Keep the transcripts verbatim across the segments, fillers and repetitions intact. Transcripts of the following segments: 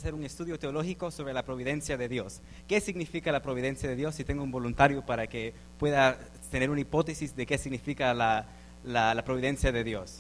hacer un estudio teológico sobre la providencia de Dios. ¿Qué significa la providencia de Dios? Si tengo un voluntario para que pueda tener una hipótesis de qué significa la, la, la providencia de Dios.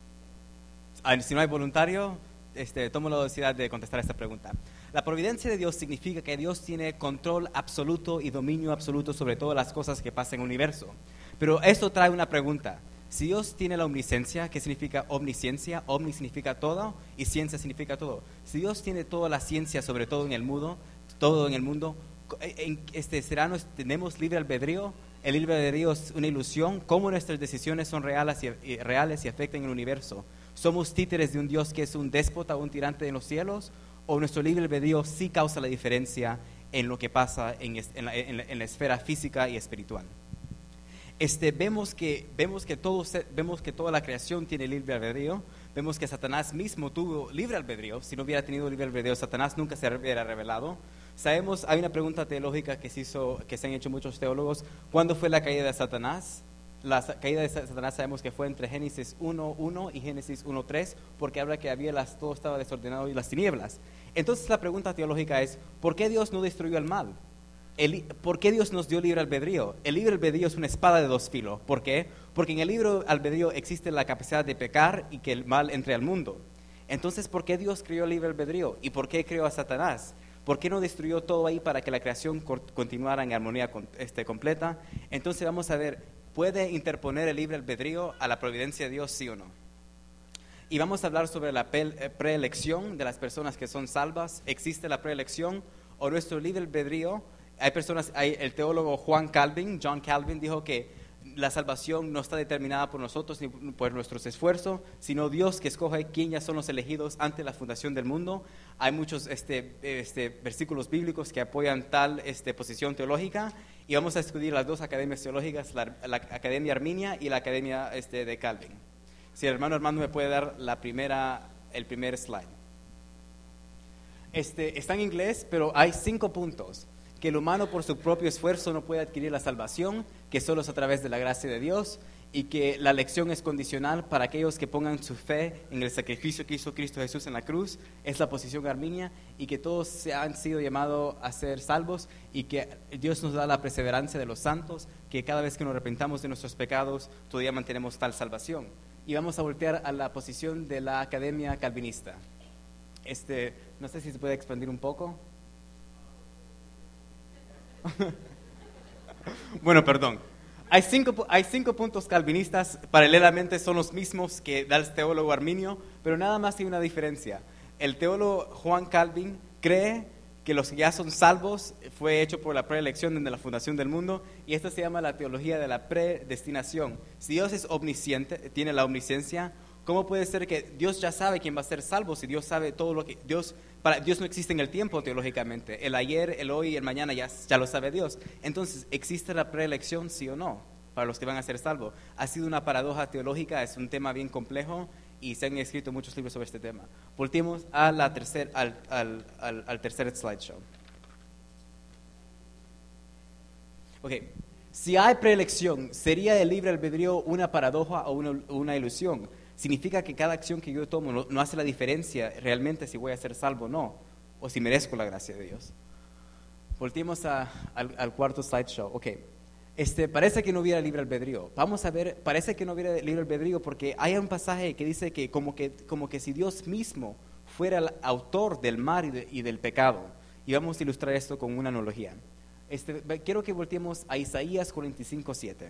Ah, si no hay voluntario, este, tomo la oportunidad de contestar esta pregunta. La providencia de Dios significa que Dios tiene control absoluto y dominio absoluto sobre todas las cosas que pasan en el universo. Pero esto trae una pregunta. Si Dios tiene la omnisciencia, ¿qué significa omnisciencia? Omni significa todo y ciencia significa todo. Si Dios tiene toda la ciencia sobre todo en el mundo, todo en el mundo, en este, ¿será nos, ¿tenemos libre albedrío? El libre albedrío es una ilusión. ¿Cómo nuestras decisiones son reales y, y, reales y afectan el universo? ¿Somos títeres de un Dios que es un déspota o un tirante en los cielos? ¿O nuestro libre albedrío sí causa la diferencia en lo que pasa en, en, la, en, la, en la esfera física y espiritual? Este, vemos, que, vemos, que todo, vemos que toda la creación tiene libre albedrío. Vemos que Satanás mismo tuvo libre albedrío. Si no hubiera tenido libre albedrío, Satanás nunca se hubiera revelado. Sabemos, hay una pregunta teológica que se, hizo, que se han hecho muchos teólogos. ¿Cuándo fue la caída de Satanás? La caída de Satanás sabemos que fue entre Génesis uno uno y Génesis uno tres, porque habla que había las, todo estaba desordenado y las tinieblas. Entonces la pregunta teológica es, ¿por qué Dios no destruyó el mal? El, ¿Por qué Dios nos dio libre albedrío? El libre albedrío es una espada de dos filos. ¿Por qué? Porque en el libre albedrío existe la capacidad de pecar y que el mal entre al mundo. Entonces, ¿por qué Dios creó el libre albedrío? ¿Y por qué creó a Satanás? ¿Por qué no destruyó todo ahí para que la creación continuara en armonía con, este, completa? Entonces vamos a ver, ¿puede interponer el libre albedrío a la providencia de Dios, sí o no? Y vamos a hablar sobre la preelección de las personas que son salvas. ¿Existe la preelección o nuestro libre albedrío? Hay personas, hay el teólogo Juan Calvin, John Calvin, dijo que la salvación no está determinada por nosotros ni por nuestros esfuerzos, sino Dios que escoge quién ya son los elegidos ante la fundación del mundo. Hay muchos este, este, versículos bíblicos que apoyan tal este, posición teológica, y vamos a estudiar las dos academias teológicas, la, la Academia Arminia y la Academia este, de Calvin. Si el hermano Armando me puede dar la primera, el primer slide. Este, está en inglés, pero hay cinco puntos. Que el humano por su propio esfuerzo no puede adquirir la salvación, que solo es a través de la gracia de Dios, y que la elección es condicional para aquellos que pongan su fe en el sacrificio que hizo Cristo Jesús en la cruz. Es la posición arminia, y que todos se han sido llamados a ser salvos, y que Dios nos da la perseverancia de los santos, que cada vez que nos arrepentamos de nuestros pecados todavía mantenemos tal salvación. Y vamos a voltear a la posición de la Academia Calvinista. Este, no sé si se puede expandir un poco. Bueno, perdón. Hay cinco, hay cinco puntos calvinistas, paralelamente son los mismos que da el teólogo arminio, pero nada más hay una diferencia. El teólogo Juan Calvin cree que los que ya son salvos fue hecho por la preelección desde la fundación del mundo, y esto se llama la teología de la predestinación. Si Dios es omnisciente, tiene la omnisciencia, ¿cómo puede ser que Dios ya sabe quién va a ser salvo si Dios sabe todo lo que Dios... Para Dios no existe en el tiempo teológicamente. El ayer, el hoy y el mañana ya, ya lo sabe Dios. Entonces, ¿existe la preelección, sí o no, para los que van a ser salvos? Ha sido una paradoja teológica, es un tema bien complejo y se han escrito muchos libros sobre este tema. Voltemos a la tercer, al, al, al, al tercer slideshow. Ok, si hay preelección, ¿sería el libre albedrío una paradoja o una, una ilusión? Significa que cada acción que yo tomo no, no hace la diferencia realmente si voy a ser salvo o no, o si merezco la gracia de Dios. Volteemos a, al, al cuarto slideshow. Ok, este, parece que no hubiera libre albedrío. Vamos a ver, parece que no hubiera libre albedrío porque hay un pasaje que dice que como que, como que si Dios mismo fuera el autor del mal y, de, y del pecado. Y vamos a ilustrar esto con una analogía. Este, quiero que volteemos a Isaías cuarenta y cinco siete.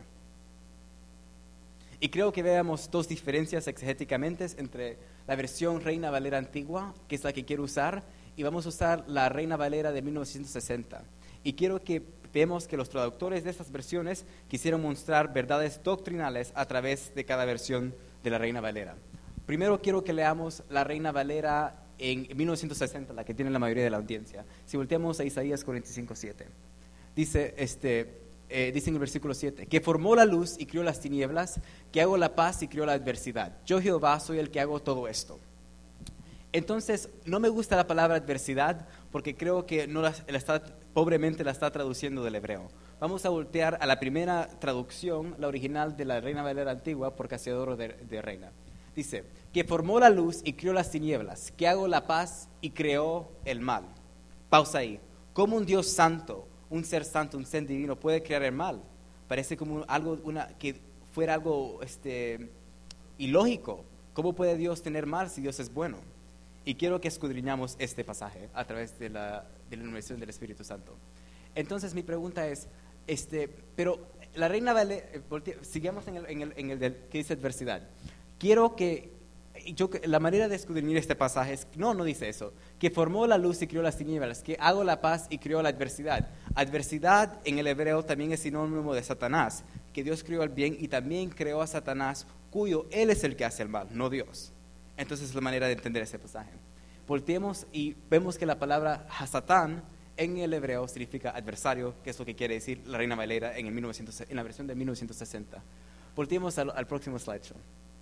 Y creo que veamos dos diferencias exegéticamente entre la versión Reina Valera antigua, que es la que quiero usar, y vamos a usar la Reina Valera de mil novecientos sesenta. Y quiero que veamos que los traductores de estas versiones quisieron mostrar verdades doctrinales a través de cada versión de la Reina Valera. Primero quiero que leamos la Reina Valera en mil novecientos sesenta, la que tiene la mayoría de la audiencia. Si volteamos a Isaías cuarenta y cinco siete, dice este... Eh, dice en el versículo siete, que formó la luz y crió las tinieblas, que hago la paz y crió la adversidad. Yo, Jehová, soy el que hago todo esto. Entonces, no me gusta la palabra adversidad porque creo que no la, la está, pobremente la está traduciendo del hebreo. Vamos a voltear a la primera traducción, la original de la Reina Valera antigua, por Casiodoro de, de Reina. Dice, que formó la luz y creó las tinieblas, que hago la paz y creó el mal. Pausa ahí. ¿Cómo un Dios santo, un ser santo, un ser divino puede crear el mal? Parece como algo, una, que fuera algo este, ilógico. ¿Cómo puede Dios tener mal si Dios es bueno? Y quiero que escudriñamos este pasaje a través de la, de la iluminación del Espíritu Santo. Entonces mi pregunta es, este, pero la Reina Valera, sigamos en el, en el, en el del, que dice adversidad. Quiero que, yo, la manera de escudriñar este pasaje es, no, no dice eso, que formó la luz y creó las tinieblas, que hago la paz y creó la adversidad. Adversidad en el hebreo también es sinónimo de Satanás, que Dios creó el bien y también creó a Satanás, cuyo él es el que hace el mal, no Dios. Entonces es la manera de entender ese pasaje. Volteemos y vemos que la palabra Hasatán en el hebreo significa adversario, que es lo que quiere decir la Reina Valera en, el mil novecientos, en la versión de mil novecientos sesenta. Volteemos al, al próximo slideshow.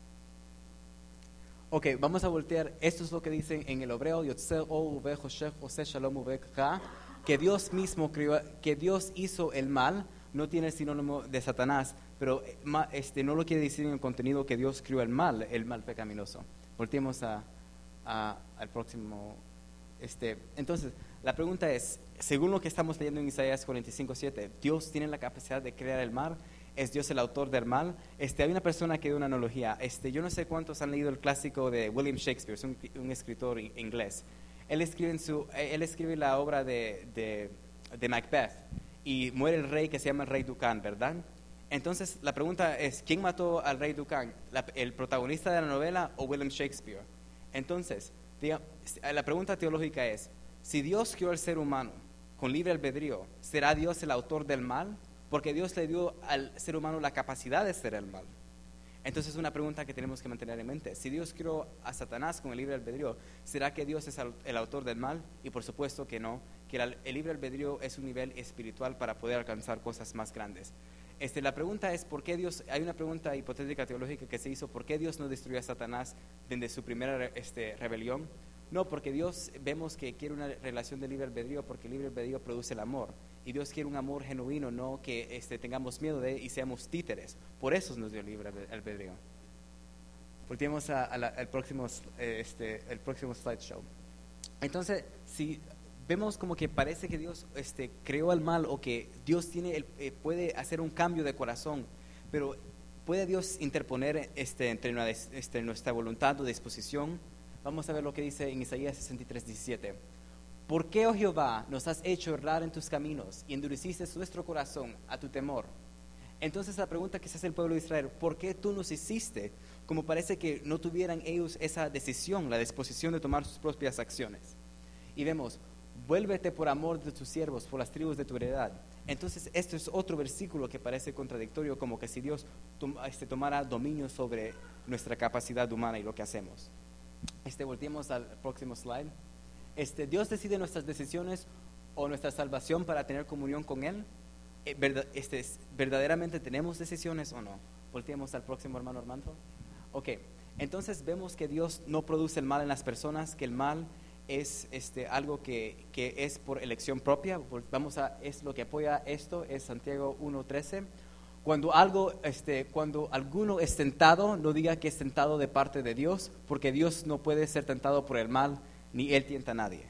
Ok, vamos a voltear. Esto es lo que dicen en el hebreo, que Dios mismo creó, que Dios hizo el mal. No tiene el sinónimo de Satanás, pero este, no lo quiere decir en el contenido que Dios creó el mal, el mal pecaminoso. Volteemos a, a, al próximo. Este, entonces, la pregunta es, según lo que estamos leyendo en Isaías cuarenta y cinco siete, ¿Dios tiene la capacidad de crear el mal? ¿Es Dios el autor del mal? Este, hay una persona que dio una analogía. Este, yo no sé cuántos han leído el clásico de William Shakespeare, es un, un escritor inglés. Él escribe, en su, él escribe la obra de, de, de Macbeth y muere el rey que se llama el rey Duncan, ¿verdad? Entonces, la pregunta es, ¿quién mató al rey Duncan? La, ¿El protagonista de la novela o William Shakespeare? Entonces, diga, la pregunta teológica es, si Dios creó al ser humano con libre albedrío, ¿será Dios el autor del mal? Porque Dios le dio al ser humano la capacidad de hacer el mal. Entonces es una pregunta que tenemos que mantener en mente. Si Dios creó a Satanás con el libre albedrío, ¿será que Dios es el autor del mal? Y por supuesto que no, que el, el libre albedrío es un nivel espiritual para poder alcanzar cosas más grandes. Este, la pregunta es, ¿por qué Dios? Hay una pregunta hipotética teológica que se hizo, ¿por qué Dios no destruyó a Satanás desde su primera este, rebelión? No, porque Dios vemos que quiere una relación de libre albedrío, porque el libre albedrío produce el amor. Y Dios quiere un amor genuino, no que este, tengamos miedo de él y seamos títeres. Por eso nos dio libre albedrío. Volteemos a, a la, al próximo, este, el próximo slideshow. Entonces, si vemos como que parece que Dios este, creó el mal o que Dios tiene el, eh, puede hacer un cambio de corazón, pero ¿puede Dios interponer este, entre, una, este, nuestra voluntad o disposición? Vamos a ver lo que dice en Isaías sesenta y tres diecisiete. ¿Por qué, oh Jehová, nos has hecho errar en tus caminos y endureciste nuestro corazón a tu temor? Entonces la pregunta que se hace el pueblo de Israel, ¿por qué tú nos hiciste como parece que no tuvieran ellos esa decisión, la disposición de tomar sus propias acciones? Y vemos, vuélvete por amor de tus siervos, por las tribus de tu heredad. Entonces esto es otro versículo que parece contradictorio, como que si Dios tom, este, tomara dominio sobre nuestra capacidad humana y lo que hacemos. Este, volteemos al próximo slide. Este, Dios decide nuestras decisiones o nuestra salvación para tener comunión con Él. Eh, verdad, este, ¿Verdaderamente tenemos decisiones o no? Volteemos al próximo, hermano Armando. Ok, entonces vemos que Dios no produce el mal en las personas, que el mal es este, algo que, que es por elección propia. Vamos a, es lo que apoya esto, es Santiago uno trece. Cuando algo, este, cuando alguno es tentado, no diga que es tentado de parte de Dios, porque Dios no puede ser tentado por el mal, ni Él tienta a nadie.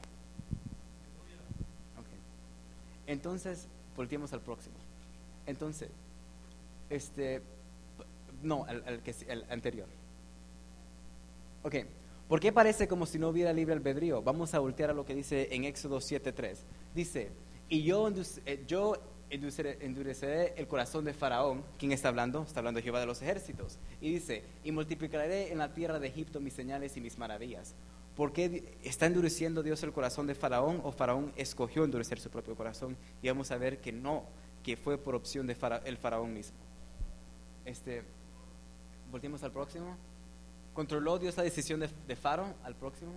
Okay. Entonces, volteemos al próximo. Entonces, este, no, al, al, que, al anterior. Ok, ¿por qué parece como si no hubiera libre albedrío? Vamos a voltear a lo que dice en Éxodo siete tres. Dice, y yo, yo endureceré el corazón de Faraón. ¿Quién está hablando? Está hablando de Jehová de los ejércitos. Y dice, y multiplicaré en la tierra de Egipto mis señales y mis maravillas. ¿Por qué está endureciendo Dios el corazón de Faraón o Faraón escogió endurecer su propio corazón? Y vamos a ver que no, que fue por opción de fara, el Faraón mismo. Este, volvemos al próximo. ¿Controló Dios la decisión de, de Faraón? Al próximo.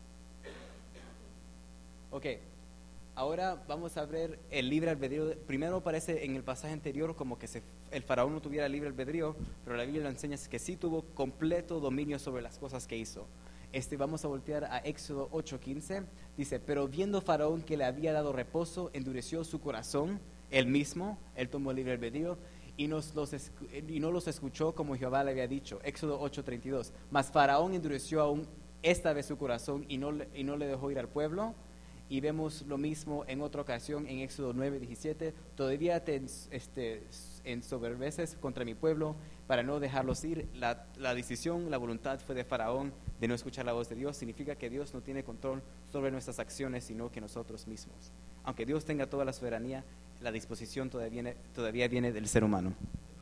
Ok, ahora vamos a ver el libre albedrío. Primero parece en el pasaje anterior como que se, el Faraón no tuviera libre albedrío, pero la Biblia lo enseña que sí tuvo completo dominio sobre las cosas que hizo. Este, vamos a voltear a Éxodo ocho quince. Dice, pero viendo Faraón que le había dado reposo, endureció su corazón, él mismo, él tomó libre albedrío, y, nos los escu- y no los escuchó como Jehová le había dicho. Éxodo ocho treinta y dos. Mas Faraón endureció aún esta vez su corazón y no, le- y no le dejó ir al pueblo. Y vemos lo mismo en otra ocasión en Éxodo nueve diecisiete. Todavía te este, ensoberbeces contra mi pueblo para no dejarlos ir. La, la decisión, la voluntad fue de Faraón de no escuchar la voz de Dios. Significa que Dios no tiene control sobre nuestras acciones, sino que nosotros mismos. Aunque Dios tenga toda la soberanía, la disposición todavía viene, todavía viene del ser humano.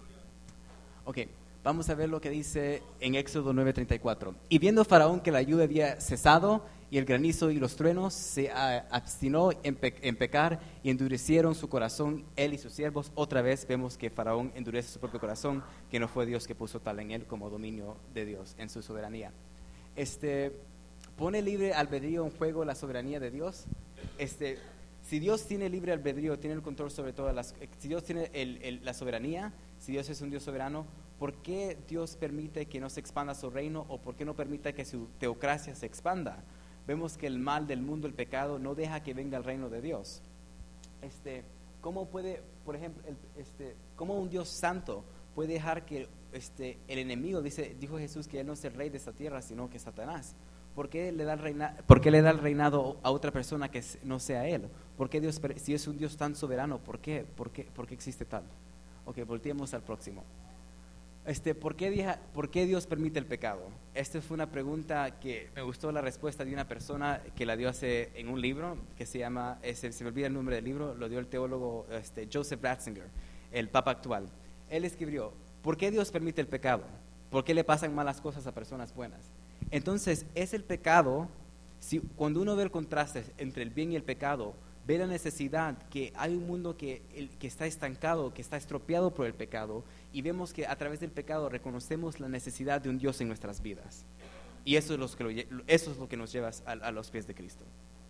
Ok, vamos a ver lo que dice en Éxodo nueve treinta y cuatro. Y viendo Faraón que la lluvia había cesado y el granizo y los truenos, se ah, abstinó en, pe en pecar y endurecieron su corazón, él y sus siervos. Otra vez vemos que Faraón endurece su propio corazón, que no fue Dios que puso tal en él como dominio de Dios en su soberanía. Este, ¿Pone libre albedrío en juego la soberanía de Dios? Este, si Dios tiene libre albedrío, tiene el control sobre todas las... Si Dios tiene el, el, la soberanía, si Dios es un Dios soberano, ¿por qué Dios permite que no se expanda su reino o por qué no permite que su teocracia se expanda? Vemos que el mal del mundo, el pecado, no deja que venga el reino de Dios. Este, ¿Cómo puede, por ejemplo, el, este, cómo un Dios santo puede dejar que este, el enemigo, dice, dijo Jesús que él no es el rey de esta tierra, sino que Satanás? ¿Por qué le da el reina, por qué le da el reinado a otra persona que no sea él? ¿Por qué Dios, si es un Dios tan soberano, por qué, por qué, por qué existe tal? Ok, volteemos al próximo. Este, ¿por qué, deja, ¿Por qué Dios permite el pecado? Esta fue una pregunta que me gustó la respuesta de una persona que la dio hace, en un libro que se llama, ese, se me olvida el nombre del libro, lo dio el teólogo este, Joseph Ratzinger, el papa actual. Él escribió, ¿por qué Dios permite el pecado? ¿Por qué le pasan malas cosas a personas buenas? Entonces, es el pecado, si, cuando uno ve el contraste entre el bien y el pecado, ve la necesidad que hay un mundo que, el, que está estancado, que está estropeado por el pecado, y vemos que a través del pecado reconocemos la necesidad de un Dios en nuestras vidas. Y eso es, los que lo, eso es lo que nos lleva a, a los pies de Cristo.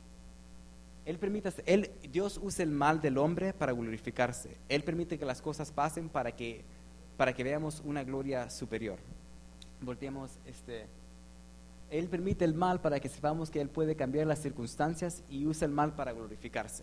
Él permite, él, Dios usa el mal del hombre para glorificarse. Él permite que las cosas pasen para que, para que veamos una gloria superior. Volteemos este... Él permite el mal para que sepamos que Él puede cambiar las circunstancias y usa el mal para glorificarse.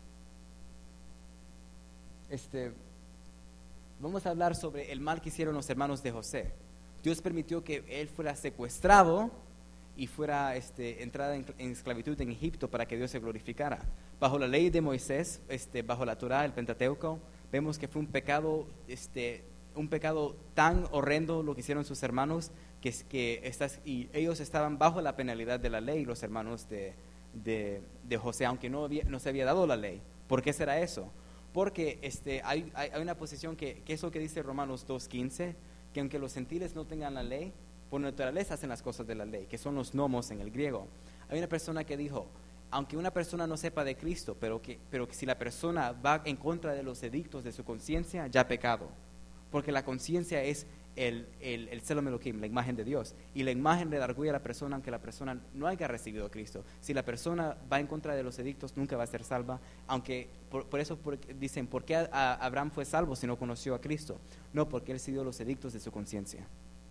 Este, vamos a hablar sobre el mal que hicieron los hermanos de José. Dios permitió que él fuera secuestrado y fuera este, entrada en, en esclavitud en Egipto para que Dios se glorificara. Bajo la ley de Moisés, este, bajo la Torá, el Pentateuco, vemos que fue un pecado, este, un pecado tan horrendo lo que hicieron sus hermanos, que, que estas, y ellos estaban bajo la penalidad de la ley, los hermanos de, de, de José, aunque no, había, no se había dado la ley. ¿Por qué será eso? Porque este, hay, hay, hay una posición que, que es lo que dice Romanos dos quince, que aunque los gentiles no tengan la ley, por naturaleza hacen las cosas de la ley, que son los nomos en el griego. Hay una persona que dijo, aunque una persona no sepa de Cristo, pero que, pero que si la persona va en contra de los edictos de su conciencia, ya ha pecado. Porque la conciencia es el, el, el Tselem Elohim, la imagen de Dios. Y la imagen le da orgullo a la persona, aunque la persona no haya recibido a Cristo. Si la persona va en contra de los edictos, nunca va a ser salva. Aunque, por, por eso por, dicen, ¿por qué a, a Abraham fue salvo si no conoció a Cristo? No, porque él siguió los edictos de su conciencia.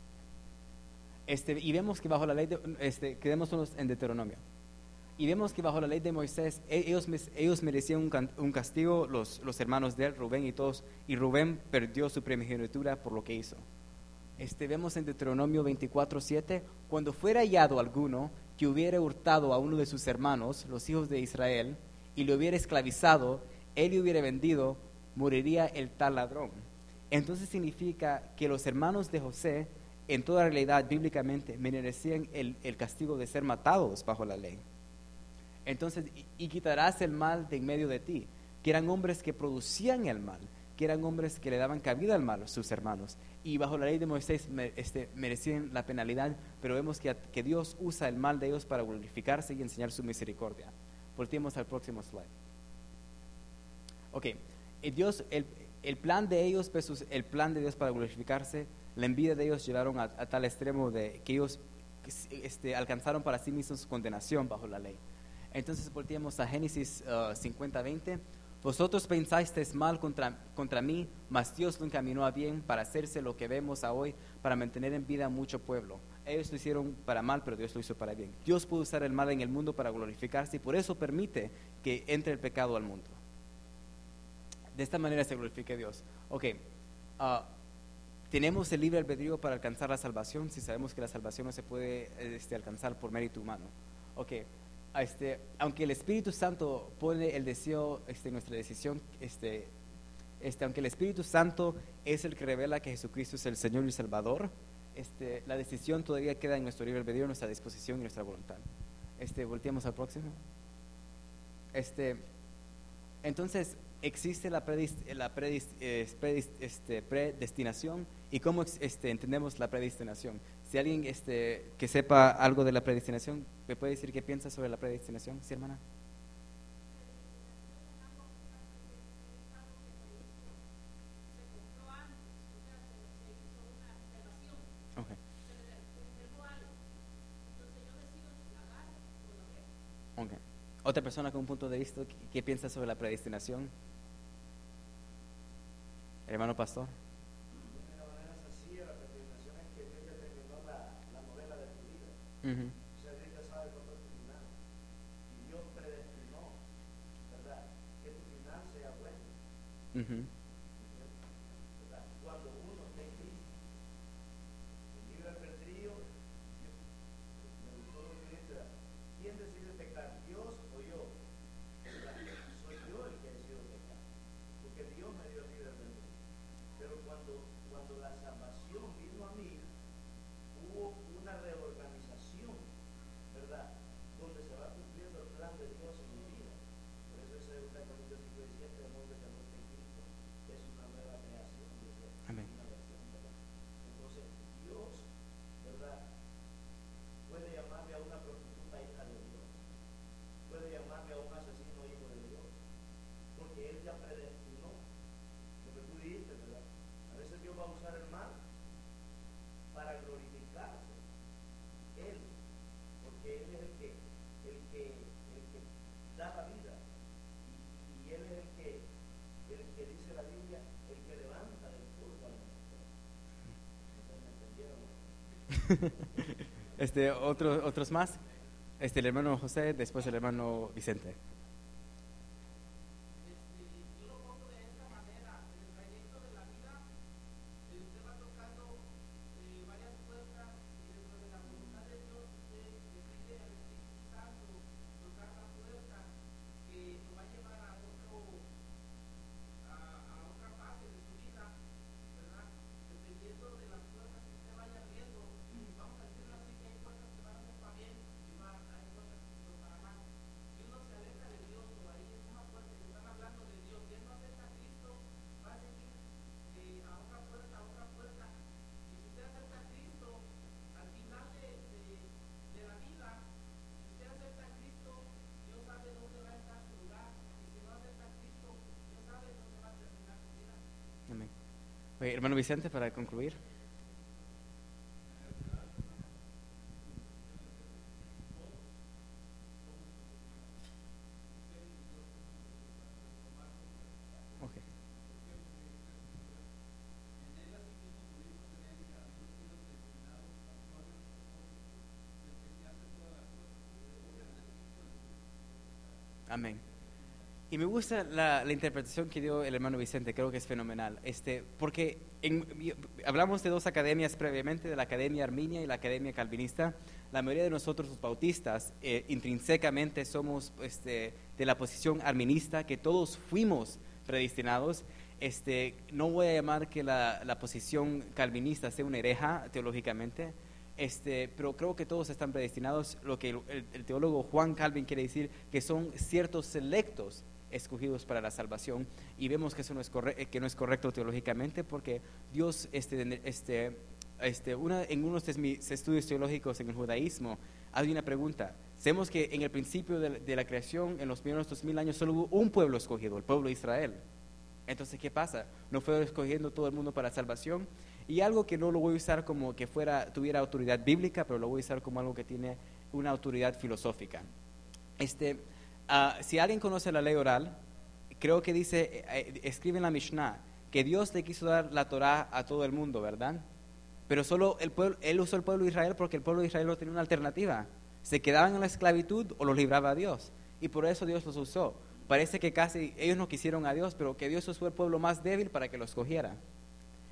Este, y vemos que bajo la ley, de, este, quedémonos en Deuteronomio. Y vemos que bajo la ley de Moisés, ellos, ellos merecían un, un castigo, los, los hermanos de él, Rubén y todos, y Rubén perdió su primogenitura por lo que hizo. Este, vemos en Deuteronomio veinticuatro siete, cuando fuera hallado alguno que hubiera hurtado a uno de sus hermanos, los hijos de Israel, y le hubiera esclavizado, él le hubiera vendido, moriría el tal ladrón. Entonces significa que los hermanos de José, en toda realidad, bíblicamente, merecían el, el castigo de ser matados bajo la ley. Entonces, y, y quitarás el mal de en medio de ti, que eran hombres que producían el mal, que eran hombres que le daban cabida al mal a sus hermanos. Y bajo la ley de Moisés me, este, merecían la penalidad, pero vemos que, que Dios usa el mal de ellos para glorificarse y enseñar su misericordia. Volteemos al próximo slide. Ok, el, Dios, el, el plan de ellos versus el plan de Dios para glorificarse, la envidia de ellos llevaron a, a tal extremo de que ellos este, alcanzaron para sí mismos condenación bajo la ley. Entonces volteemos a Génesis uh, cincuenta veinte. Vosotros pensasteis mal contra, contra mí, mas Dios lo encaminó a bien para hacerse lo que vemos a hoy, para mantener en vida a mucho pueblo. Ellos lo hicieron para mal, pero Dios lo hizo para bien. Dios puede usar el mal en el mundo para glorificarse y por eso permite que entre el pecado al mundo. De esta manera se glorifica Dios. Ok, ah, ¿tenemos el libre albedrío para alcanzar la salvación si sabemos que la salvación no se puede este, alcanzar por mérito humano? Ok, este, aunque el Espíritu Santo pone el deseo este, en nuestra decisión, este, este, aunque el Espíritu Santo es el que revela que Jesucristo es el Señor y Salvador, este, la decisión todavía queda en nuestro libre albedrío, en nuestra disposición y nuestra voluntad. Este, volteamos al próximo. Este, entonces, existe la, predist, la predist, eh, predist, este, predestinación. ¿Y cómo este, entendemos la predestinación? Si alguien este, que sepa algo de la predestinación, ¿me puede decir qué piensa sobre la predestinación? ¿Sí, hermana? Okay. Okay. Otra persona con un punto de vista, ¿qué, qué piensa sobre la predestinación? Hermano pastor. Uh-huh. O sea, Dios ya sabe cuándo es tu final. Y Dios predestinó, ¿verdad?, que tu final sea bueno. Uh-huh. ¿Verdad? Cuando uno esté en Cristo, el libre albedrío, me gustó lo que dice, ¿quién decide pecar, Dios o yo? ¿Verdad? Soy yo el que decido pecar, porque Dios me dio el libre albedrío. Pero cuando, cuando la salvación vino a mí, hubo una reorganización, ¿verdad?, donde se va cumpliendo el plan de Dios en mi vida. Por eso ese es segunda Corintios cinco diecisiete, el hombre que no está en Cristo es una nueva creación, dice. Amén. Una versión, ¿verdad? Entonces, Dios, ¿verdad?, puede llamarme a una prostituta hija de Dios, puede llamarme a un asesino hijo de Dios, porque Él ya predestinó lo que tú dijiste, ¿verdad? A veces Dios va a usar el mal para glorificarse Él, porque Él es el que, el que, el que da la vida, y, y Él es el que, el que dice la Biblia, el que levanta del polvo a la mujer. ¿Me entendieron? este, otro, otros más. Este, el hermano José, después el hermano Vicente. Amén. Oye, hermano Vicente, para concluir. Okay. Amén. Y me gusta la, la interpretación que dio el hermano Vicente, creo que es fenomenal, este, porque en, hablamos de dos academias previamente, de la Academia Arminia y la Academia Calvinista. La mayoría de nosotros los bautistas eh, intrínsecamente somos este, de la posición arminista, que todos fuimos predestinados. Este, no voy a llamar que la, la posición calvinista sea una hereja teológicamente, Este, pero creo que todos están predestinados. Lo que el, el, el teólogo Juan Calvin quiere decir que son ciertos selectos escogidos para la salvación, y vemos que eso no es, corre que no es correcto teológicamente, porque Dios, este, este, este, una, en unos de mis estudios teológicos en el judaísmo, hay una pregunta. Sabemos que en el principio de, de la creación, en los primeros dos mil años, solo hubo un pueblo escogido, el pueblo de Israel. Entonces, ¿qué pasa? ¿No fue escogiendo todo el mundo para salvación? Y algo que no lo voy a usar como que fuera, tuviera autoridad bíblica, pero lo voy a usar como algo que tiene una autoridad filosófica. Este, uh, si alguien conoce la ley oral, creo que dice, eh, escribe en la Mishnah, que Dios le quiso dar la Torah a todo el mundo, ¿verdad? Pero solo el pueblo, él usó el pueblo de Israel porque el pueblo de Israel no tenía una alternativa. Se quedaban en la esclavitud o los libraba a Dios. Y por eso Dios los usó. Parece que casi ellos no quisieron a Dios, pero que Dios usó el pueblo más débil para que lo escogiera.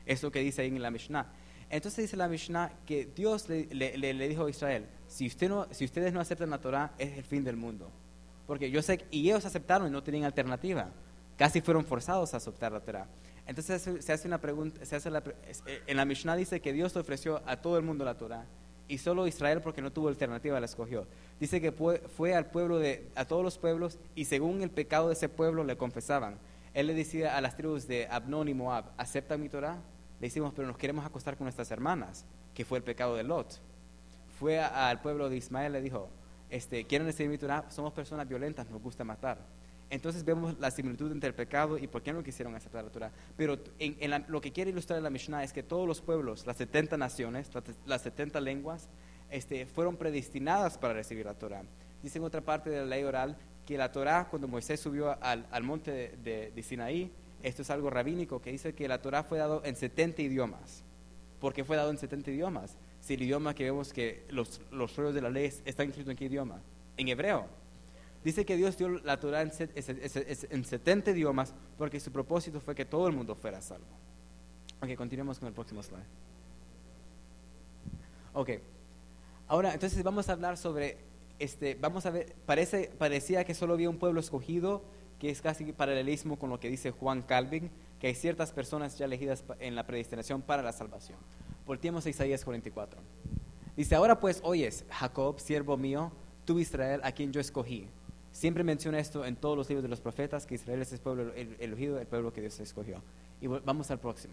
Es lo que dice ahí en la Mishnah. Entonces dice la Mishnah que Dios le, le, le, le dijo a Israel, si, usted no, si ustedes no aceptan la Torah, es el fin del mundo. Porque yo sé, y ellos aceptaron y no tenían alternativa. Casi fueron forzados a aceptar la Torah. Entonces se hace una pregunta, se hace la, en la Mishnah dice que Dios le ofreció a todo el mundo la Torah y solo Israel, porque no tuvo alternativa, la escogió. Dice que fue, fue al pueblo de, a todos los pueblos, y según el pecado de ese pueblo le confesaban. Él le decía a las tribus de Abnón y Moab, ¿aceptan mi Torah? Le decimos, pero nos queremos acostar con nuestras hermanas, que fue el pecado de Lot. Fue a, al pueblo de Ismael, le dijo, este, ¿quieren recibir mi Torah? Somos personas violentas, nos gusta matar. Entonces vemos la similitud entre el pecado y por qué no quisieron aceptar la Torah. Pero en, en la, lo que quiere ilustrar la Mishnah es que todos los pueblos, las setenta naciones, las, las setenta lenguas, este, fueron predestinadas para recibir la Torah. Dice en otra parte de la ley oral que la Torah, cuando Moisés subió al, al monte de, de, de Sinaí, esto es algo rabínico, que dice que la Torah fue dado en setenta idiomas. ¿Por qué fue dado en setenta idiomas? Si el idioma que vemos que los, los rollos de la ley están escritos en qué idioma? En hebreo. Dice que Dios dio la Torah en, en setenta idiomas porque su propósito fue que todo el mundo fuera salvo. Ok, continuemos con el próximo slide. Ok, ahora entonces vamos a hablar sobre, este, vamos a ver, parece, parecía que solo había un pueblo escogido, que es casi paralelismo con lo que dice Juan Calvin, que hay ciertas personas ya elegidas en la predestinación para la salvación. Volteemos a Isaías cuarenta y cuatro. Dice, ahora pues oyes, Jacob, siervo mío, tú Israel, a quien yo escogí. Siempre menciona esto en todos los libros de los profetas, que Israel es el pueblo elegido, el pueblo que Dios escogió. Y vamos al próximo.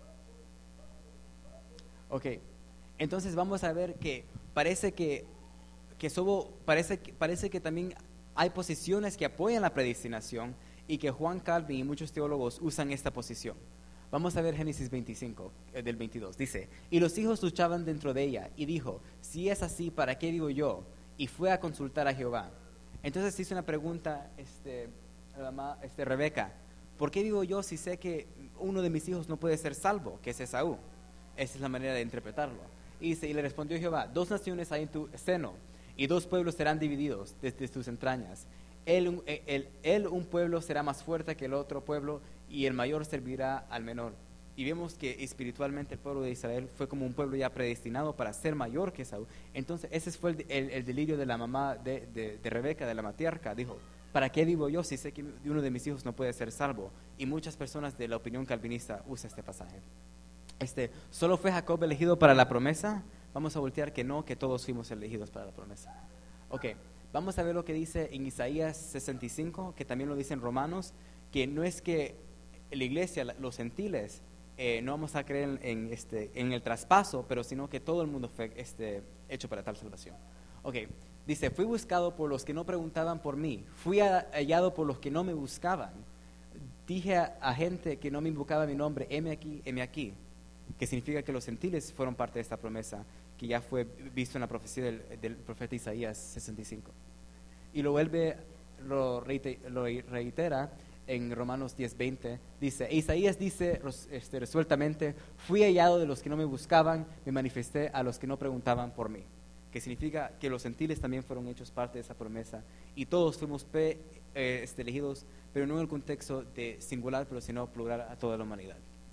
Ok, entonces vamos a ver que parece que, que, solo, parece, parece que también hay posiciones que apoyan la predestinación y que Juan Calvin y muchos teólogos usan esta posición. Vamos a ver Génesis veinticinco, eh, del veintidós. Dice, y los hijos luchaban dentro de ella, y dijo, si es así, ¿para qué digo yo? Y fue a consultar a Jehová. Entonces hizo una pregunta, este, la, este, Rebeca, ¿por qué digo yo si sé que uno de mis hijos no puede ser salvo, que es Esaú? Esa es la manera de interpretarlo. Y, dice, y le respondió Jehová, dos naciones hay en tu seno, y dos pueblos serán divididos desde tus entrañas. Él, él, él, un pueblo será más fuerte que el otro pueblo, y el mayor servirá al menor. Y vemos que espiritualmente el pueblo de Israel fue como un pueblo ya predestinado para ser mayor que Saúl. Entonces ese fue el, el, el delirio de la mamá de, de, de Rebeca, de la matriarca. Dijo, ¿para qué digo yo si sé que uno de mis hijos no puede ser salvo? Y muchas personas de la opinión calvinista usan este pasaje. Este, ¿Solo fue Jacob elegido para la promesa? Vamos a voltear que no, que todos fuimos elegidos para la promesa. Ok, vamos a ver lo que dice en Isaías sesenta y cinco, que también lo dice en Romanos, que no es que la iglesia, los gentiles, Eh, no vamos a creer en, en, este, en el traspaso, pero sino que todo el mundo fue este, hecho para tal salvación. Ok, dice, fui buscado por los que no preguntaban por mí, fui hallado por los que no me buscaban. Dije a, a gente que no me invocaba mi nombre, heme aquí, heme aquí, que significa que los gentiles fueron parte de esta promesa, que ya fue visto en la profecía del, del profeta Isaías sesenta y cinco. Y lo vuelve, lo, reite, lo reitera en Romanos diez veinte, dice, Isaías dice este, resueltamente, fui hallado de los que no me buscaban, me manifesté a los que no preguntaban por mí, que significa que los gentiles también fueron hechos parte de esa promesa, y todos fuimos pe, eh, este, elegidos, pero no en el contexto de singular, pero sino plural a toda la humanidad.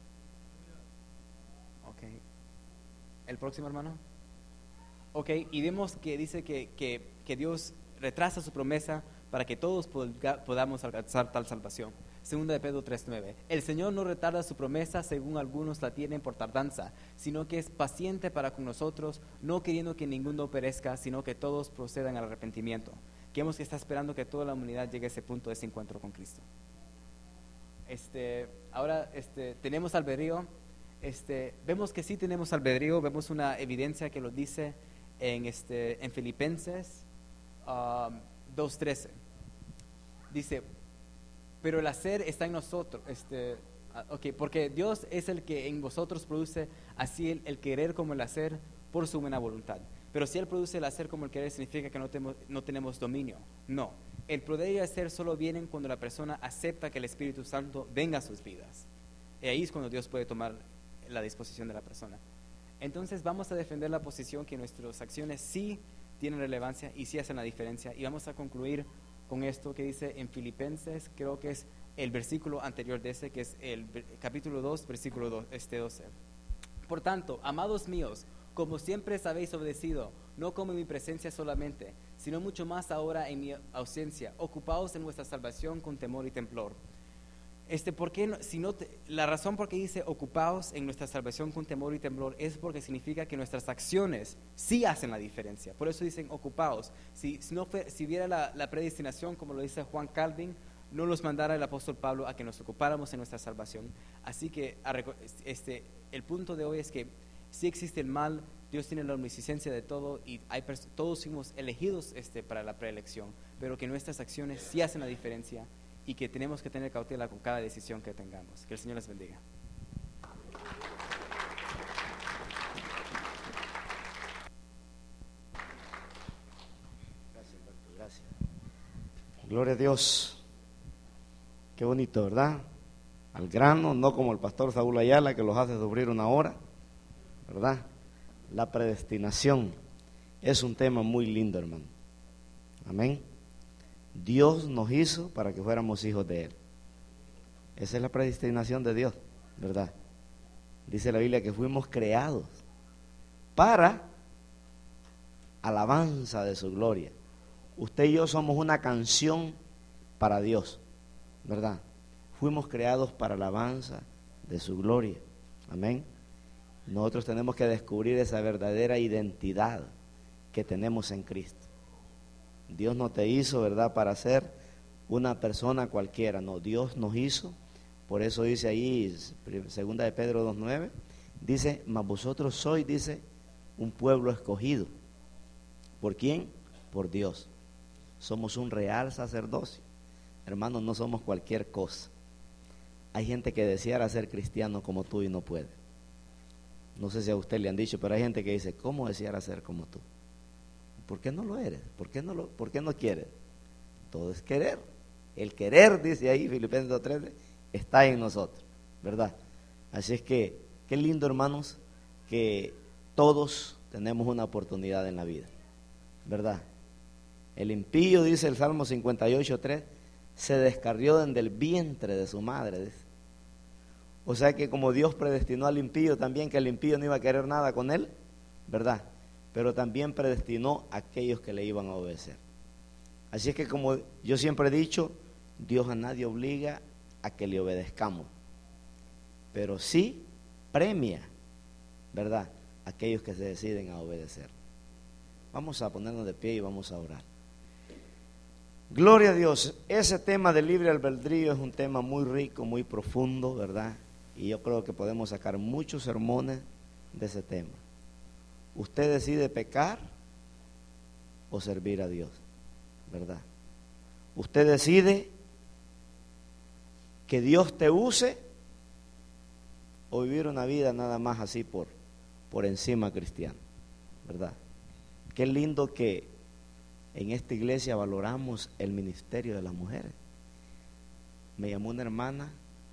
Ok, ¿el próximo, hermano? Ok, y vemos que dice que, que, que Dios retrasa su promesa para que todos podamos alcanzar tal salvación. Segunda de Pedro tres nueve. El Señor no retarda su promesa según algunos la tienen por tardanza, sino que es paciente para con nosotros, no queriendo que ninguno perezca, sino que todos procedan al arrepentimiento. Que vemos que está esperando que toda la humanidad llegue a ese punto de ese encuentro con Cristo. Este, ahora este, tenemos albedrío. Este, vemos que sí tenemos albedrío, vemos una evidencia que lo dice en, este, en Filipenses um, dos trece. Dice, pero el hacer está en nosotros, este, okay, porque Dios es el que en vosotros produce así el, el querer como el hacer por su buena voluntad. Pero si Él produce el hacer como el querer, significa que no tenemos, no tenemos dominio. No, el poder y el hacer solo vienen cuando la persona acepta que el Espíritu Santo venga a sus vidas. Y ahí es cuando Dios puede tomar la disposición de la persona. Entonces vamos a defender la posición que nuestras acciones sí tienen relevancia y sí hacen la diferencia. Y vamos a concluir con esto que dice en Filipenses, creo que es el versículo anterior de ese, que es el capítulo dos, versículo dos, este doce. Por tanto, amados míos, como siempre habéis obedecido, no como en mi presencia solamente, sino mucho más ahora en mi ausencia, ocupaos en vuestra salvación con temor y temblor. Este, ¿por qué no, si no te, la razón por qué dice ocupaos en nuestra salvación con temor y temblor es porque significa que nuestras acciones sí hacen la diferencia. Por eso dicen ocupaos. Si, si, no fue, si viera la, la predestinación, como lo dice Juan Calvin, no nos mandara el apóstol Pablo a que nos ocupáramos en nuestra salvación. Así que este, el punto de hoy es que sí existe el mal, Dios tiene la omnisciencia de todo y hay todos fuimos elegidos este, para la preelección, pero que nuestras acciones sí hacen la diferencia y que tenemos que tener cautela con cada decisión que tengamos. Que el Señor les bendiga. Gracias, Alberto, gracias. Gloria a Dios. Qué bonito, ¿verdad? Al grano, no como el pastor Saúl Ayala, que los hace sufrir una hora, ¿verdad? La predestinación es un tema muy lindo, hermano. Amén. Dios nos hizo para que fuéramos hijos de Él. Esa es la predestinación de Dios, ¿verdad? Dice la Biblia que fuimos creados para alabanza de su gloria. Usted y yo somos una canción para Dios, ¿verdad? Fuimos creados para alabanza de su gloria. Amén. Nosotros tenemos que descubrir esa verdadera identidad que tenemos en Cristo. Dios no te hizo, ¿verdad?, para ser una persona cualquiera. No, Dios nos hizo. Por eso dice ahí, segunda de Pedro dos nueve, dice, mas vosotros sois, dice, un pueblo escogido. ¿Por quién? Por Dios. Somos un real sacerdocio. Hermanos, no somos cualquier cosa. Hay gente que deseara ser cristiano como tú y no puede. No sé si a usted le han dicho, pero hay gente que dice, ¿cómo deseara ser como tú? ¿Por qué no lo eres? ¿Por qué no lo, por qué no quieres? Todo es querer. El querer, dice ahí Filipenses dos trece, está en nosotros, ¿verdad? Así es que, qué lindo, hermanos, que todos tenemos una oportunidad en la vida, ¿verdad? El impío, dice el Salmo cincuenta y ocho tres, se descarrió desde el vientre de su madre, dice. O sea que como Dios predestinó al impío también, que el impío no iba a querer nada con él, ¿verdad? Pero también predestinó a aquellos que le iban a obedecer. Así es que, como yo siempre he dicho, Dios a nadie obliga a que le obedezcamos, pero sí premia, ¿verdad?, a aquellos que se deciden a obedecer. Vamos a ponernos de pie y vamos a orar. Gloria a Dios. Ese tema del libre albedrío es un tema muy rico, muy profundo, ¿verdad? Y yo creo que podemos sacar muchos sermones de ese tema. Usted decide pecar o servir a Dios, ¿verdad? Usted decide que Dios te use o vivir una vida nada más así por, por encima cristiana, ¿verdad? Qué lindo que en esta iglesia valoramos el ministerio de las mujeres. Me llamó una hermana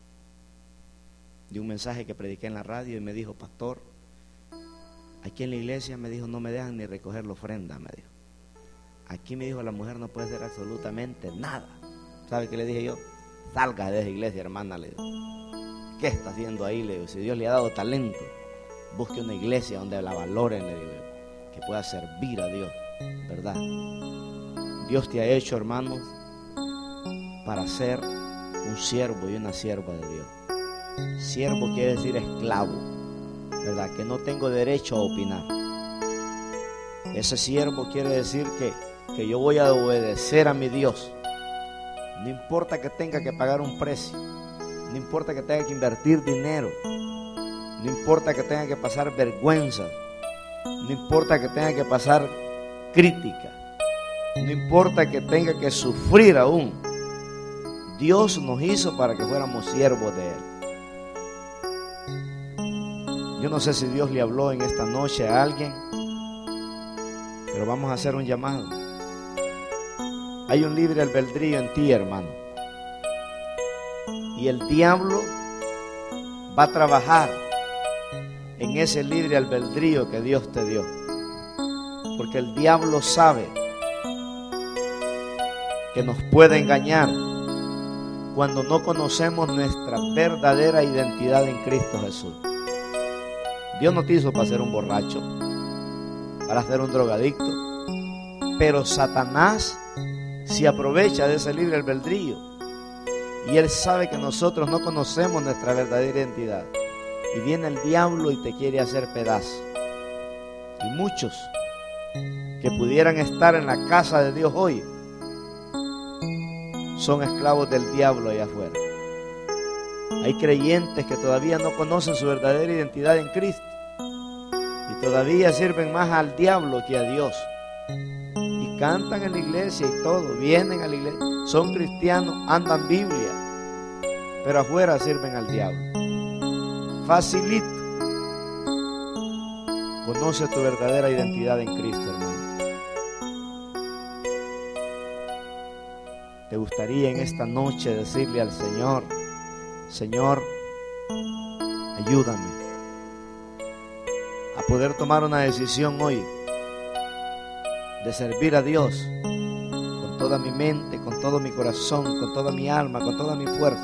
de un mensaje que prediqué en la radio y me dijo, pastor, aquí en la iglesia, me dijo, no me dejan ni recoger la ofrenda, me dijo. Aquí, me dijo, la mujer no puede hacer absolutamente nada. ¿Sabe qué le dije yo? Salga de esa iglesia, hermana, le digo. ¿Qué está haciendo ahí? Le digo, si Dios le ha dado talento, busque una iglesia donde la valoren, le digo yo, que pueda servir a Dios, ¿verdad? Dios te ha hecho, hermanos, para ser un siervo y una sierva de Dios. Siervo quiere decir esclavo, ¿verdad? Que no tengo derecho a opinar. Ese siervo quiere decir que, que yo voy a obedecer a mi Dios. No importa que tenga que pagar un precio, no importa que tenga que invertir dinero, no importa que tenga que pasar vergüenza, no importa que tenga que pasar crítica, no importa que tenga que sufrir aún. Dios nos hizo para que fuéramos siervos de Él. Yo no sé si Dios le habló en esta noche a alguien, pero vamos a hacer un llamado. Hay un libre albedrío en ti, hermano, y el diablo va a trabajar en ese libre albedrío que Dios te dio, porque el diablo sabe que nos puede engañar cuando no conocemos nuestra verdadera identidad en Cristo Jesús. Dios no te hizo para ser un borracho, para ser un drogadicto, pero Satanás se aprovecha de ese libre albedrío y él sabe que nosotros no conocemos nuestra verdadera identidad y viene el diablo y te quiere hacer pedazo. Y muchos que pudieran estar en la casa de Dios hoy son esclavos del diablo allá afuera. Hay creyentes que todavía no conocen su verdadera identidad en Cristo y todavía sirven más al diablo que a Dios. Y cantan en la iglesia y todo, vienen a la iglesia, son cristianos, andan Biblia, pero afuera sirven al diablo. Facilito. Conoce tu verdadera identidad en Cristo, hermano. ¿Te gustaría en esta noche decirle al Señor: Señor, ayúdame a poder tomar una decisión hoy de servir a Dios con toda mi mente, con todo mi corazón, con toda mi alma, con toda mi fuerza,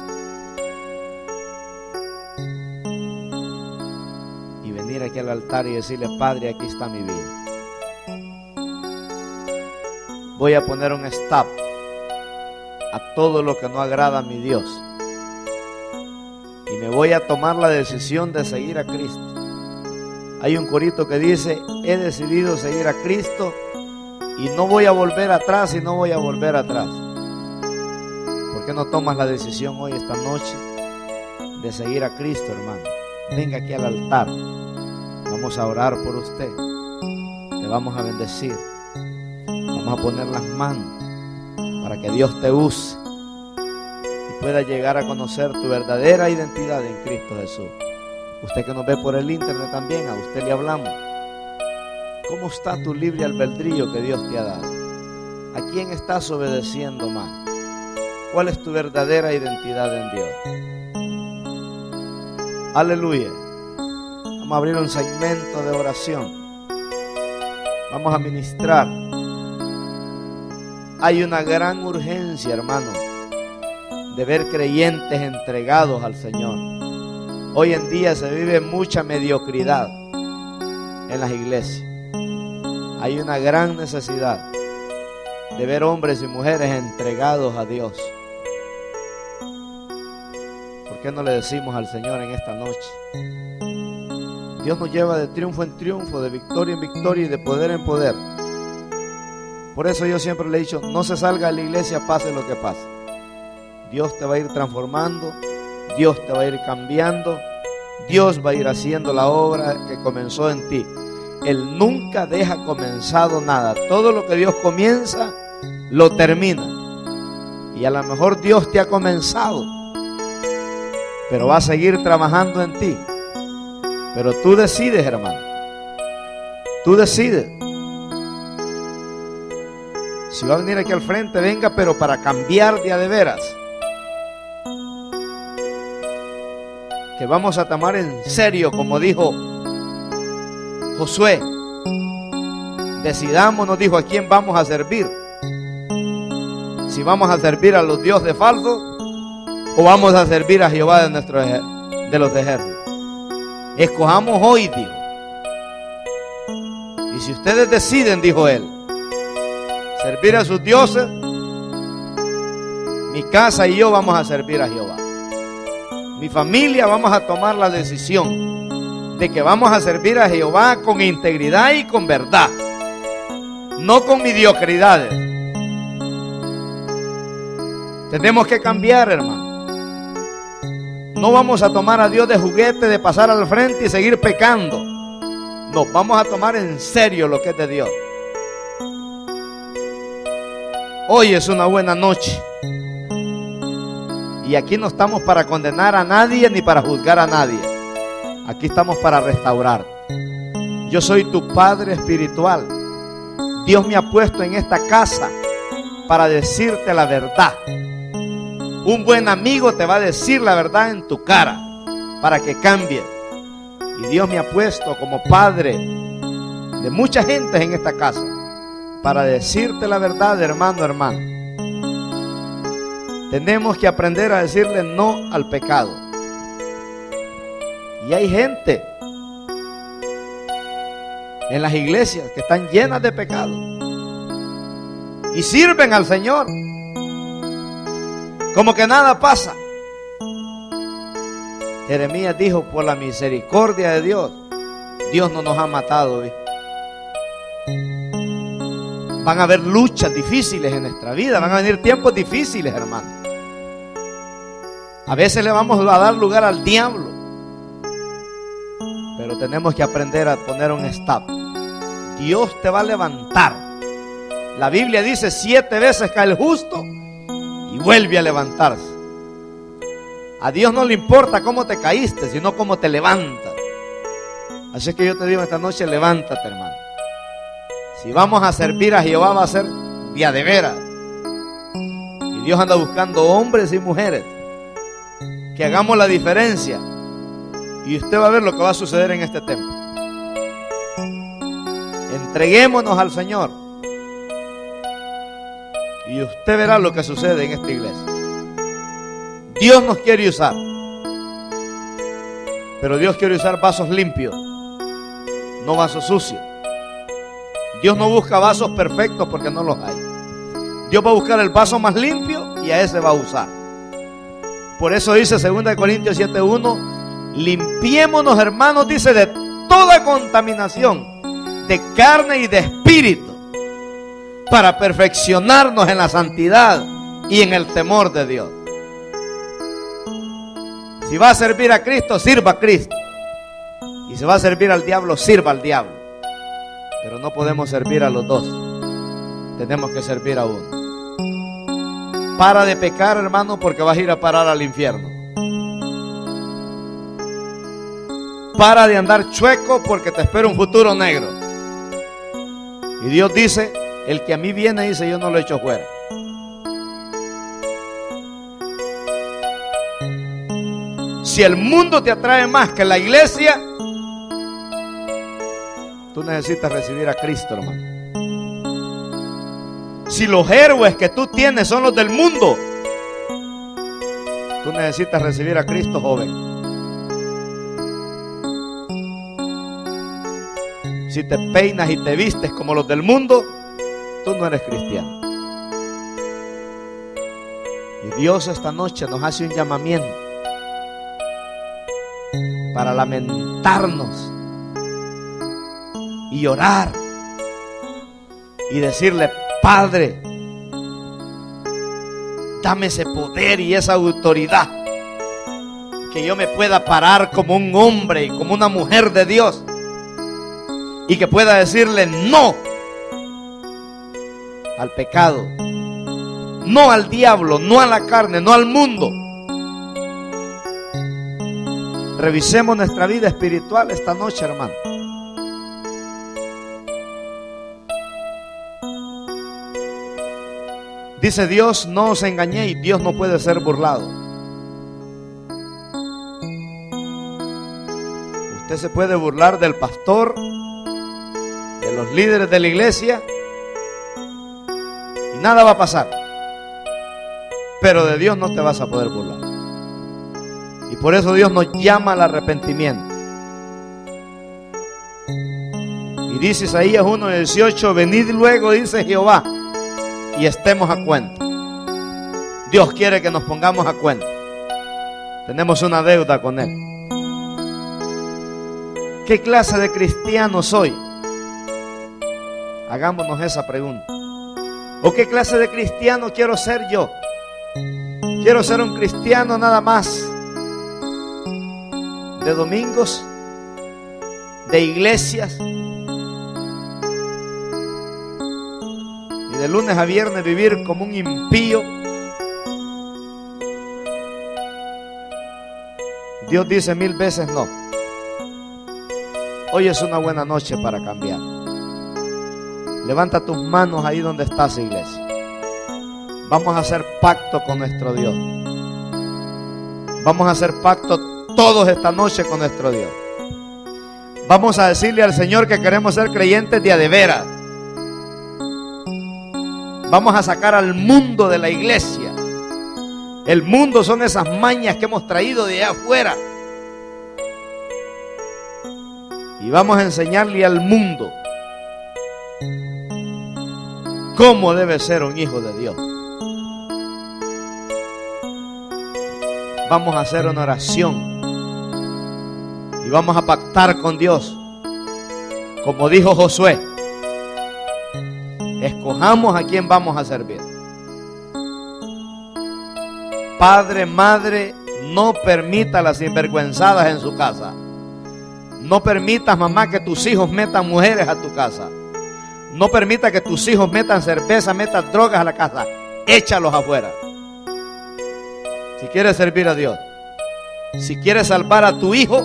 y venir aquí al altar y decirle: Padre, aquí está mi vida, voy a poner un stop a todo lo que no agrada a mi Dios y me voy a tomar la decisión de seguir a Cristo. Hay un corito que dice: he decidido seguir a Cristo y no voy a volver atrás y no voy a volver atrás. ¿Por qué no tomas la decisión hoy, esta noche, de seguir a Cristo, hermano? Venga aquí al altar, vamos a orar por usted, te vamos a bendecir, vamos a poner las manos para que Dios te use y pueda llegar a conocer tu verdadera identidad en Cristo Jesús. Usted que nos ve por el internet también, a usted le hablamos. ¿Cómo está tu libre albedrío que Dios te ha dado? ¿A quién estás obedeciendo más? ¿Cuál es tu verdadera identidad en Dios? Aleluya. Vamos a abrir un segmento de oración. Vamos a ministrar. Hay una gran urgencia, hermano, de ver creyentes entregados al Señor. Hoy en día se vive mucha mediocridad en las iglesias. Hay una gran necesidad de ver hombres y mujeres entregados a Dios. ¿Por qué no le decimos al Señor en esta noche? Dios nos lleva de triunfo en triunfo, de victoria en victoria y de poder en poder. Por eso yo siempre le he dicho: no se salga de la iglesia, pase lo que pase. Dios te va a ir transformando, Dios te va a ir cambiando, Dios va a ir haciendo la obra que comenzó en ti. Él nunca deja comenzado nada. Todo lo que Dios comienza, lo termina. Y a lo mejor Dios te ha comenzado, pero va a seguir trabajando en ti. Pero tú decides, hermano. Tú decides. Si va a venir aquí al frente, venga, pero para cambiar de a de veras. Que vamos a tomar en serio, como dijo Josué. Decidamos, nos dijo, a quién vamos a servir. Si vamos a servir a los dioses falsos o vamos a servir a Jehová de, nuestro, de los ejércitos. Escojamos hoy, dijo. Y si ustedes deciden, dijo él, servir a sus dioses, mi casa y yo vamos a servir a Jehová. Mi familia vamos a tomar la decisión de que vamos a servir a Jehová con integridad y con verdad, no con mediocridades. Tenemos que cambiar, hermano. No vamos a tomar a Dios de juguete, de pasar al frente y seguir pecando. No, vamos a tomar en serio lo que es de Dios. Hoy es una buena noche. Y aquí no estamos para condenar a nadie ni para juzgar a nadie. Aquí estamos para restaurar. Yo soy tu Padre espiritual. Dios me ha puesto en esta casa para decirte la verdad. Un buen amigo te va a decir la verdad en tu cara para que cambie. Y Dios me ha puesto como padre de mucha gente en esta casa para decirte la verdad, hermano, hermano. Tenemos que aprender a decirle no al pecado. Y hay gente en las iglesias que están llenas de pecado y sirven al Señor como que nada pasa. Jeremías dijo: por la misericordia de Dios, Dios no nos ha matado. ¿eh? Van a haber luchas difíciles en nuestra vida, van a venir tiempos difíciles, hermano. A veces le vamos a dar lugar al diablo, pero tenemos que aprender a poner un stop. Dios te va a levantar. La Biblia dice: siete veces cae el justo y vuelve a levantarse. A Dios no le importa cómo te caíste, sino cómo te levantas. Así que yo te digo esta noche: levántate, hermano. Si vamos a servir a Jehová, va a ser día de veras. Y Dios anda buscando hombres y mujeres que hagamos la diferencia. Y usted va a ver lo que va a suceder en este templo. Entreguémonos al Señor y usted verá lo que sucede en esta iglesia. Dios nos quiere usar, pero Dios quiere usar vasos limpios, no vasos sucios. Dios no busca vasos perfectos porque no los hay. Dios va a buscar el vaso más limpio y a ese va a usar. Por eso dice segunda Corintios siete uno: limpiémonos, hermanos, dice, de toda contaminación de carne y de espíritu, para perfeccionarnos en la santidad y en el temor de Dios. Si va a servir a Cristo, sirva a Cristo. Y si va a servir al diablo, sirva al diablo. Pero no podemos servir a los dos. Tenemos que servir a uno. Para de pecar, hermano, porque vas a ir a parar al infierno. Para de andar chueco, porque te espera un futuro negro. Y Dios dice: el que a mí viene, dice, yo no lo echo fuera. Si el mundo te atrae más que la iglesia, tú necesitas recibir a Cristo, hermano. Si los héroes que tú tienes son los del mundo, tú necesitas recibir a Cristo, joven. Si te peinas y te vistes como los del mundo, tú no eres cristiano. Y Dios esta noche nos hace un llamamiento para lamentarnos y orar y decirle: Padre, dame ese poder y esa autoridad, que yo me pueda parar como un hombre y como una mujer de Dios, y que pueda decirle no al pecado, no al diablo, no a la carne, no al mundo. Revisemos nuestra vida espiritual esta noche, hermano. Dice Dios: no os engañéis, Dios no puede ser burlado. Usted se puede burlar del pastor, de los líderes de la iglesia, y nada va a pasar. Pero de Dios no te vas a poder burlar. Y por eso Dios nos llama al arrepentimiento. Y dice Isaías uno dieciocho: venid luego, dice Jehová, y estemos a cuenta. Dios quiere que nos pongamos a cuenta. Tenemos una deuda con Él. ¿Qué clase de cristiano soy? Hagámonos esa pregunta. ¿O qué clase de cristiano quiero ser yo? ¿Quiero ser un cristiano nada más de domingos, de iglesias, y de lunes a viernes vivir como un impío? Dios dice mil veces no. Hoy es una buena noche para cambiar. Levanta tus manos ahí donde estás, iglesia. Vamos a hacer pacto con nuestro Dios. Vamos a hacer pacto todos esta noche con nuestro Dios. Vamos a decirle al Señor que queremos ser creyentes de a de veras. Vamos a sacar al mundo de la iglesia. El mundo son esas mañas que hemos traído de allá afuera. Y vamos a enseñarle al mundo cómo debe ser un hijo de Dios. Vamos a hacer una oración y vamos a pactar con Dios. Como dijo Josué, escojamos a quién vamos a servir. Padre, madre, no permita las sinvergüenzadas en su casa. No permitas, mamá, que tus hijos metan mujeres a tu casa. No permita que tus hijos metan cerveza, metan drogas a la casa. Échalos afuera. Si quieres servir a Dios, si quieres salvar a tu hijo,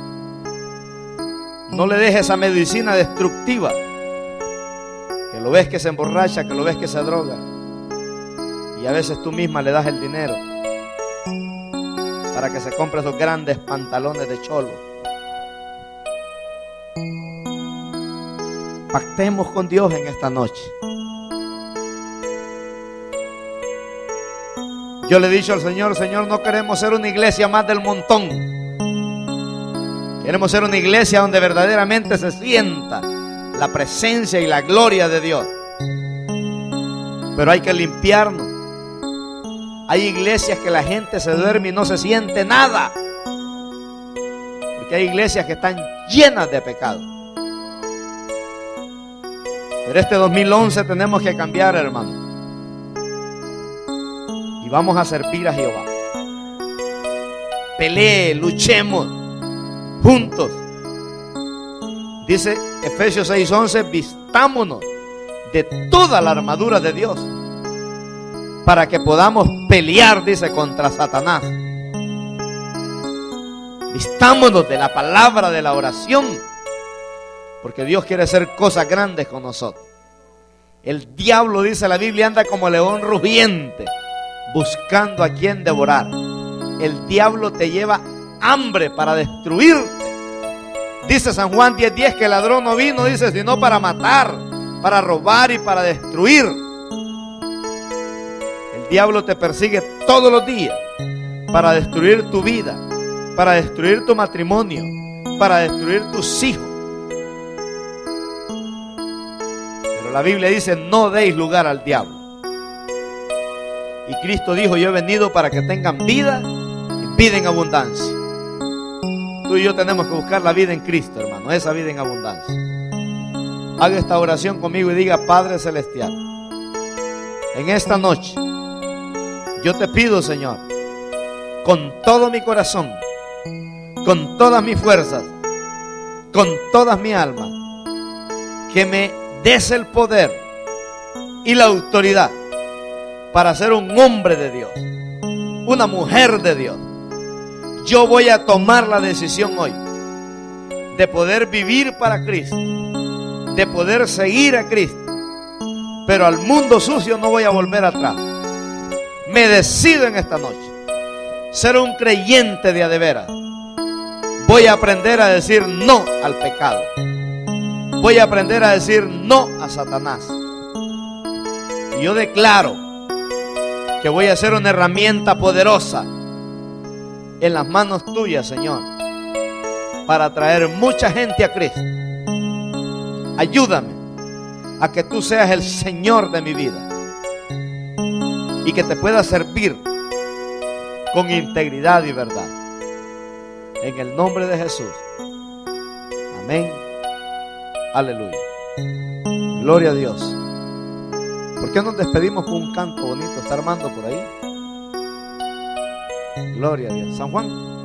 no le dejes esa medicina destructiva. Que lo ves que se emborracha, que lo ves que se droga. Y a veces tú misma le das el dinero para que se compre esos grandes pantalones de cholo. Pactemos con Dios en esta noche. Yo le he dicho al Señor, Señor, no queremos ser una iglesia más del montón. Queremos ser una iglesia donde verdaderamente se sienta la presencia y la gloria de Dios. Pero hay que limpiarnos. Hay iglesias que la gente se duerme y no se siente nada. Porque hay iglesias que están llenas de pecado. Pero este dos mil once tenemos que cambiar, hermano. Y vamos a servir a Jehová. Pelee, luchemos juntos. Dice Efesios seis once, vistámonos de toda la armadura de Dios para que podamos pelear, dice, contra Satanás. Vistámonos de la palabra, de la oración, porque Dios quiere hacer cosas grandes con nosotros. El diablo, dice la Biblia, anda como león rugiente, buscando a quien devorar. El diablo te lleva hambre para destruirte. Dice San Juan diez diez que el ladrón no vino, dice, sino para matar, para robar y para destruir. El diablo te persigue todos los días para destruir tu vida, para destruir tu matrimonio, para destruir tus hijos. Pero la Biblia dice, no deis lugar al diablo. Y Cristo dijo, yo he venido para que tengan vida y vida en abundancia. Tú y yo tenemos que buscar la vida en Cristo, hermano, esa vida en abundancia. Haga esta oración conmigo y diga, Padre Celestial, en esta noche yo te pido, Señor, con todo mi corazón, con todas mis fuerzas, con todas mi alma, que me des el poder y la autoridad para ser un hombre de Dios, una mujer de Dios. Yo voy a tomar la decisión hoy de poder vivir para Cristo, de poder seguir a Cristo, pero al mundo sucio no voy a volver atrás. Me decido en esta noche ser un creyente de a de veras. Voy a aprender a decir no al pecado. Voy a aprender a decir no a Satanás. Y yo declaro que voy a ser una herramienta poderosa en las manos tuyas, Señor, para traer mucha gente a Cristo. Ayúdame a que tú seas el Señor de mi vida y que te pueda servir con integridad y verdad. En el nombre de Jesús. Amén. Aleluya. Gloria a Dios. ¿Por qué nos despedimos con un canto bonito? ¿Está Armando por ahí? Gloria a Dios. San Juan.